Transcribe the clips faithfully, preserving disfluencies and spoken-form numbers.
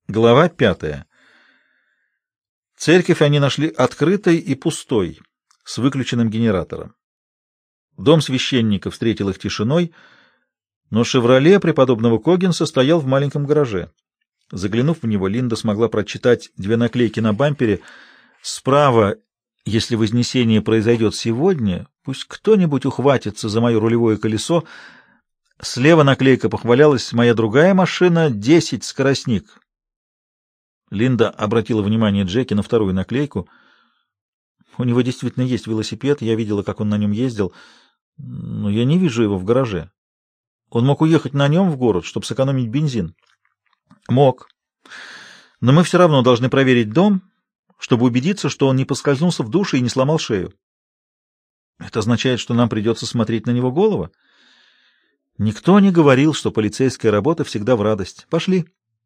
Глава пятая. Церковь они нашли открытой и пустой, с выключенным генератором. Дом священника встретил их тишиной, но «Шевроле» преподобного Когенса стоял в маленьком гараже. Заглянув в него, Линда смогла прочитать две наклейки на бампере. Справа: «Если Вознесение произойдет сегодня, пусть кто-нибудь ухватится за мое рулевое колесо». Слева наклейка похвалялась: «Моя другая машина — десять скоростник». Линда обратила внимание Джеки на вторую наклейку. «У него действительно есть велосипед, я видела, как он на нем ездил, но я не вижу его в гараже. Он мог уехать на нем в город, чтобы сэкономить бензин». «Мог. Но мы все равно должны проверить дом, чтобы убедиться, что он не поскользнулся в душе и не сломал шею». «Это означает, что нам придется смотреть на него голова?» «Никто не говорил, что полицейская работа всегда в радость. Пошли».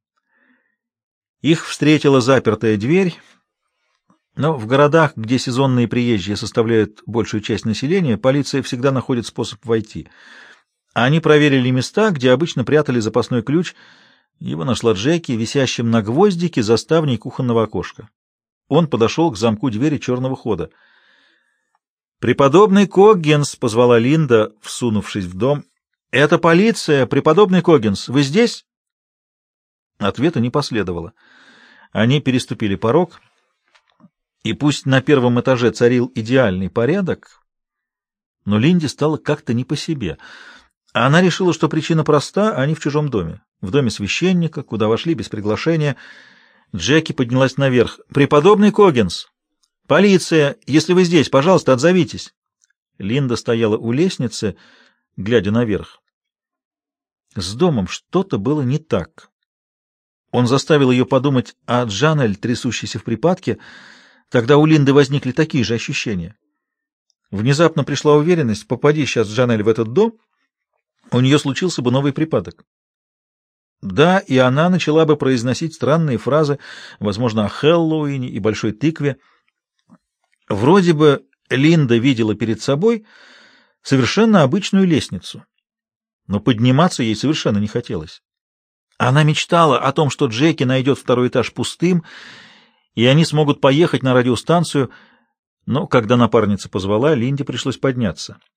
Их встретила запертая дверь, но в городах, где сезонные приезжие составляют большую часть населения, полиция всегда находит способ войти. Они проверили места, где обычно прятали запасной ключ. Его нашла Джеки, висящим на гвоздике за ставней кухонного окошка. Он подошел к замку двери черного хода. «Преподобный Коггинс!» — позвала Линда, всунувшись в дом. «Это полиция! Преподобный Коггинс! Вы здесь?» Ответа не последовало. Они переступили порог, и пусть на первом этаже царил идеальный порядок, но Линде стало как-то не по себе. Она решила, что причина проста: они в чужом доме, в доме священника, куда вошли без приглашения. Джеки поднялась наверх. «Преподобный Коггинс! Полиция! Если вы здесь, пожалуйста, отзовитесь!» Линда стояла у лестницы, глядя наверх. С домом что-то было не так. Он заставил ее подумать о Джанель, трясущейся в припадке. Тогда у Линды возникли такие же ощущения. Внезапно пришла уверенность: попади сейчас Джанель в этот дом, у нее случился бы новый припадок. Да, и она начала бы произносить странные фразы, возможно, о Хэллоуине и большой тыкве. Вроде бы Линда видела перед собой совершенно обычную лестницу, но подниматься ей совершенно не хотелось. Она мечтала о том, что Джеки найдет второй этаж пустым, и они смогут поехать на радиостанцию, но когда напарница позвала, Линде пришлось подняться.